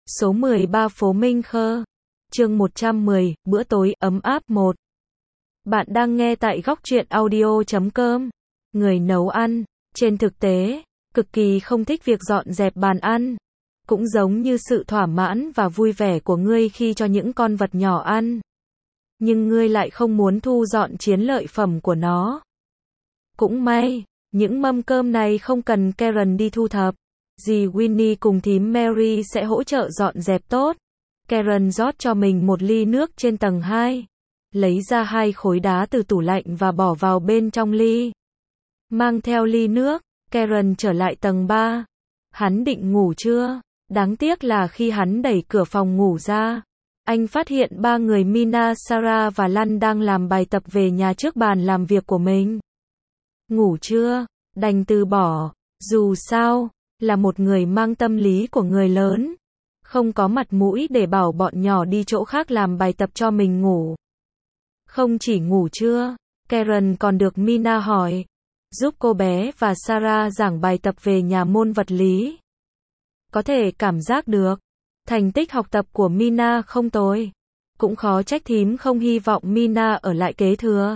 Số 13 phố Minh Khơ. Chương 110, bữa tối ấm áp 1. Bạn đang nghe tại góc truyện audio.com. Người nấu ăn, trên thực tế, cực kỳ không thích việc dọn dẹp bàn ăn. Cũng giống như sự thỏa mãn và vui vẻ của ngươi khi cho những con vật nhỏ ăn. Nhưng ngươi lại không muốn thu dọn chiến lợi phẩm của nó. Cũng may, những mâm cơm này không cần Karen đi thu thập. Dì Winnie cùng thím Mary sẽ hỗ trợ dọn dẹp tốt. Karen rót cho mình một ly nước trên tầng 2. Lấy ra 2 khối đá từ tủ lạnh và bỏ vào bên trong ly. Mang theo ly nước, Karen trở lại tầng 3. Hắn định ngủ chưa? Đáng tiếc là khi hắn đẩy cửa phòng ngủ ra, anh phát hiện 3 người Mina, Sarah và Lan đang làm bài tập về nhà trước bàn làm việc của mình. Ngủ chưa? Đành từ bỏ. Dù sao, là một người mang tâm lý của người lớn. Không có mặt mũi để bảo bọn nhỏ đi chỗ khác làm bài tập cho mình ngủ. Không chỉ ngủ chưa, Karen còn được Mina hỏi. Giúp cô bé và Sarah giảng bài tập về nhà môn vật lý. Có thể cảm giác được, thành tích học tập của Mina không tồi. Cũng khó trách thím không hy vọng Mina ở lại kế thừa.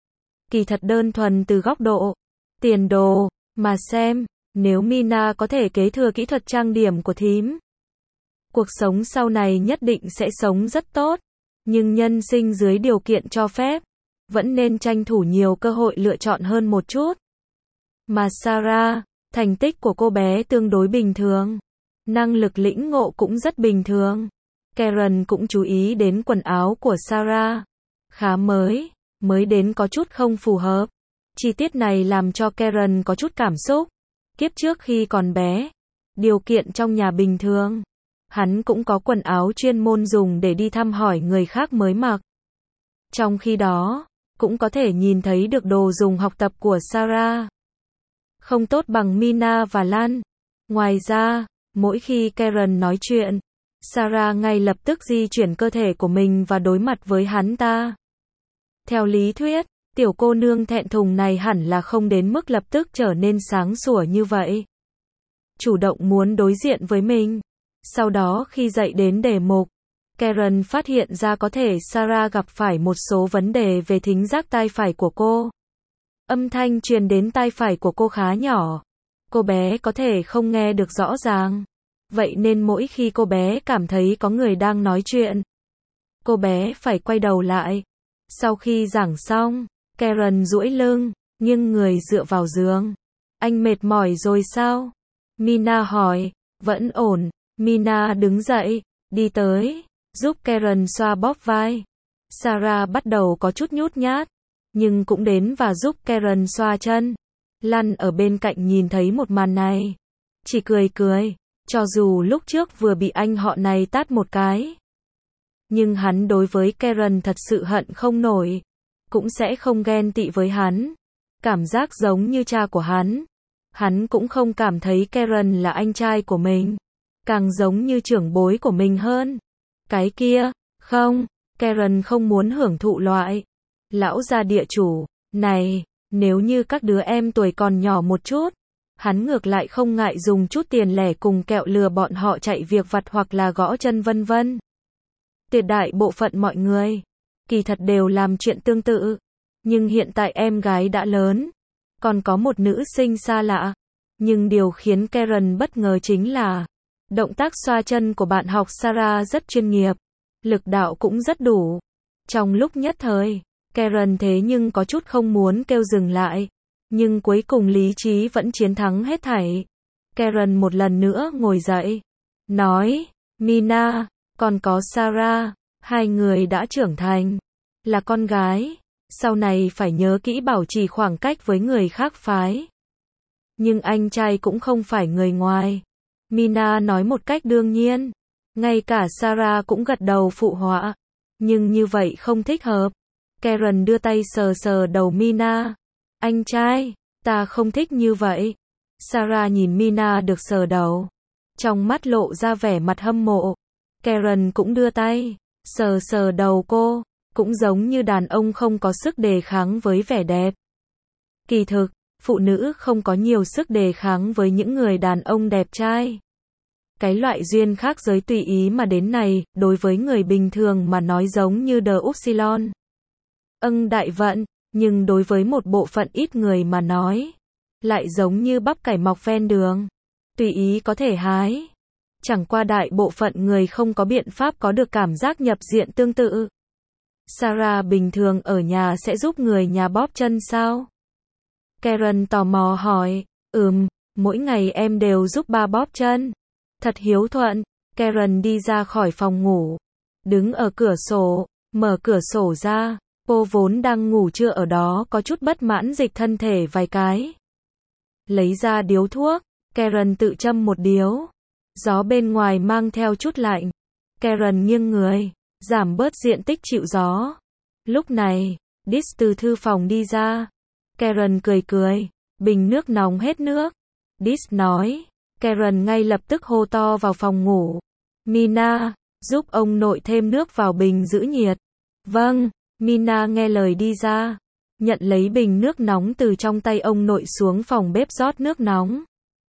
Kỳ thật đơn thuần từ góc độ tiền đồ mà xem, nếu Mina có thể kế thừa kỹ thuật trang điểm của thím, cuộc sống sau này nhất định sẽ sống rất tốt. Nhưng nhân sinh dưới điều kiện cho phép, vẫn nên tranh thủ nhiều cơ hội lựa chọn hơn một chút. Mà Sarah, thành tích của cô bé tương đối bình thường. Năng lực lĩnh ngộ cũng rất bình thường. Karen cũng chú ý đến quần áo của Sarah. Khá mới đến có chút không phù hợp. Chi tiết này làm cho Karen có chút cảm xúc. Kiếp trước khi còn bé, điều kiện trong nhà bình thường, hắn cũng có quần áo chuyên môn dùng để đi thăm hỏi người khác mới mặc. Trong khi đó, cũng có thể nhìn thấy được đồ dùng học tập của Sarah. Không tốt bằng Mina và Lan. Ngoài ra, mỗi khi Karen nói chuyện, Sarah ngay lập tức di chuyển cơ thể của mình và đối mặt với hắn ta. Theo lý thuyết, tiểu cô nương thẹn thùng này hẳn là không đến mức lập tức trở nên sáng sủa như vậy. Chủ động muốn đối diện với mình. Sau đó khi dạy đến đề mục, Karen phát hiện ra có thể Sarah gặp phải một số vấn đề về thính giác tai phải của cô. Âm thanh truyền đến tai phải của cô khá nhỏ. Cô bé có thể không nghe được rõ ràng. Vậy nên mỗi khi cô bé cảm thấy có người đang nói chuyện, cô bé phải quay đầu lại. Sau khi giảng xong, Karen duỗi lưng, nghiêng người dựa vào giường. Anh mệt mỏi rồi sao? Mina hỏi. Vẫn ổn. Mina đứng dậy, đi tới, giúp Karen xoa bóp vai. Sarah bắt đầu có chút nhút nhát, nhưng cũng đến và giúp Karen xoa chân. Lan ở bên cạnh nhìn thấy một màn này, chỉ cười, cho dù lúc trước vừa bị anh họ này tát một cái. Nhưng hắn đối với Karen thật sự hận không nổi, cũng sẽ không ghen tị với hắn. Cảm giác giống như cha của hắn. Hắn cũng không cảm thấy Karen là anh trai của mình, càng giống như trưởng bối của mình hơn. Cái kia, không, Karen không muốn hưởng thụ loại lão gia địa chủ này. Nếu như các đứa em tuổi còn nhỏ một chút, hắn ngược lại không ngại dùng chút tiền lẻ cùng kẹo lừa bọn họ chạy việc vặt hoặc là gõ chân vân vân. Tuyệt đại bộ phận mọi người, kỳ thật đều làm chuyện tương tự. Nhưng hiện tại em gái đã lớn, còn có một nữ sinh xa lạ. Nhưng điều khiến Karen bất ngờ chính là, động tác xoa chân của bạn học Sarah rất chuyên nghiệp, lực đạo cũng rất đủ. Trong lúc nhất thời, Karen thế nhưng có chút không muốn kêu dừng lại. Nhưng cuối cùng lý trí vẫn chiến thắng hết thảy. Karen một lần nữa ngồi dậy, nói, Mina, còn có Sarah, hai người đã trưởng thành, là con gái, sau này phải nhớ kỹ bảo trì khoảng cách với người khác phái. Nhưng anh trai cũng không phải người ngoài. Mina nói một cách đương nhiên. Ngay cả Sarah cũng gật đầu phụ họa. Nhưng như vậy không thích hợp. Karen đưa tay sờ sờ đầu Mina. Anh trai, ta không thích như vậy. Sarah nhìn Mina được sờ đầu, trong mắt lộ ra vẻ mặt hâm mộ. Karen cũng đưa tay sờ sờ đầu cô, cũng giống như đàn ông không có sức đề kháng với vẻ đẹp. Kỳ thực, phụ nữ không có nhiều sức đề kháng với những người đàn ông đẹp trai. Cái loại duyên khác giới tùy ý mà đến này, đối với người bình thường mà nói giống như đờ upsilon. Đại vận, nhưng đối với một bộ phận ít người mà nói, lại giống như bắp cải mọc ven đường. Tùy ý có thể hái. Chẳng qua đại bộ phận người không có biện pháp có được cảm giác nhập diện tương tự. Sarah bình thường ở nhà sẽ giúp người nhà bóp chân sao? Karen tò mò hỏi. Mỗi ngày em đều giúp ba bóp chân. Thật hiếu thuận. Karen đi ra khỏi phòng ngủ. Đứng ở cửa sổ, mở cửa sổ ra. Cô vốn đang ngủ trưa ở đó có chút bất mãn dịch thân thể vài cái. Lấy ra điếu thuốc. Karen tự châm một điếu. Gió bên ngoài mang theo chút lạnh. Karen nghiêng người, giảm bớt diện tích chịu gió. Lúc này, Dis từ thư phòng đi ra. Karen cười cười, bình nước nóng hết nước. Dis nói. Karen ngay lập tức hô to vào phòng ngủ. Mina, giúp ông nội thêm nước vào bình giữ nhiệt. Vâng, Mina nghe lời đi ra. Nhận lấy bình nước nóng từ trong tay ông nội xuống phòng bếp rót nước nóng.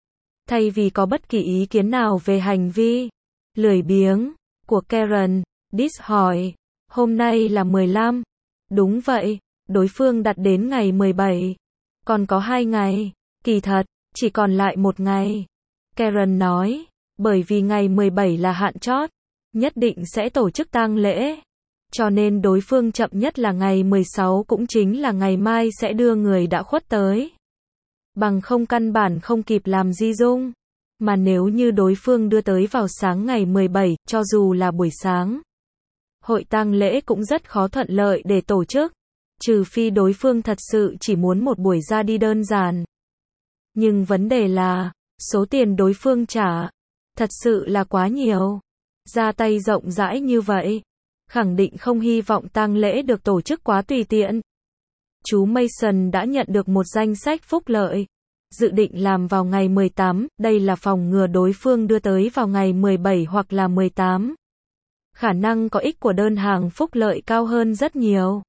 Thay vì có bất kỳ ý kiến nào về hành vi lười biếng của Karen, Dis hỏi, hôm nay là 15. Đúng vậy, đối phương đặt đến ngày 17. Còn có 2 ngày, kỳ thật, chỉ còn lại 1 ngày. Karen nói, bởi vì ngày 17 là hạn chót, nhất định sẽ tổ chức tang lễ. Cho nên đối phương chậm nhất là ngày 16 cũng chính là ngày mai sẽ đưa người đã khuất tới. Bằng không căn bản không kịp làm di dung. Mà nếu như đối phương đưa tới vào sáng ngày 17, cho dù là buổi sáng, hội tang lễ cũng rất khó thuận lợi để tổ chức. Trừ phi đối phương thật sự chỉ muốn một buổi ra đi đơn giản. Nhưng vấn đề là, số tiền đối phương trả, thật sự là quá nhiều. Ra tay rộng rãi như vậy, khẳng định không hy vọng tang lễ được tổ chức quá tùy tiện. Chú Mason đã nhận được một danh sách phúc lợi. Dự định làm vào ngày 18, đây là phòng ngừa đối phương đưa tới vào ngày 17 hoặc là 18. Khả năng có ích của đơn hàng phúc lợi cao hơn rất nhiều.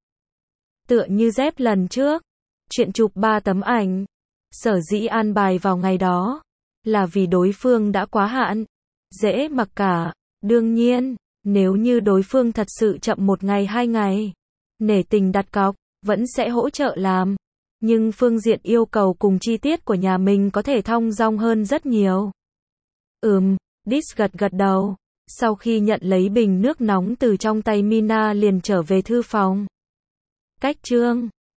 Tựa như dép lần trước, chuyện chụp 3 tấm ảnh. Sở dĩ an bài vào ngày đó, là vì đối phương đã quá hạn. Dễ mặc cả. Đương nhiên, nếu như đối phương thật sự chậm 1 ngày 2 ngày, nể tình đặt cọc, vẫn sẽ hỗ trợ làm. Nhưng phương diện yêu cầu cùng chi tiết của nhà mình có thể thong dong hơn rất nhiều. Dis gật đầu. Sau khi nhận lấy bình nước nóng từ trong tay Mina liền trở về thư phòng. Cách chương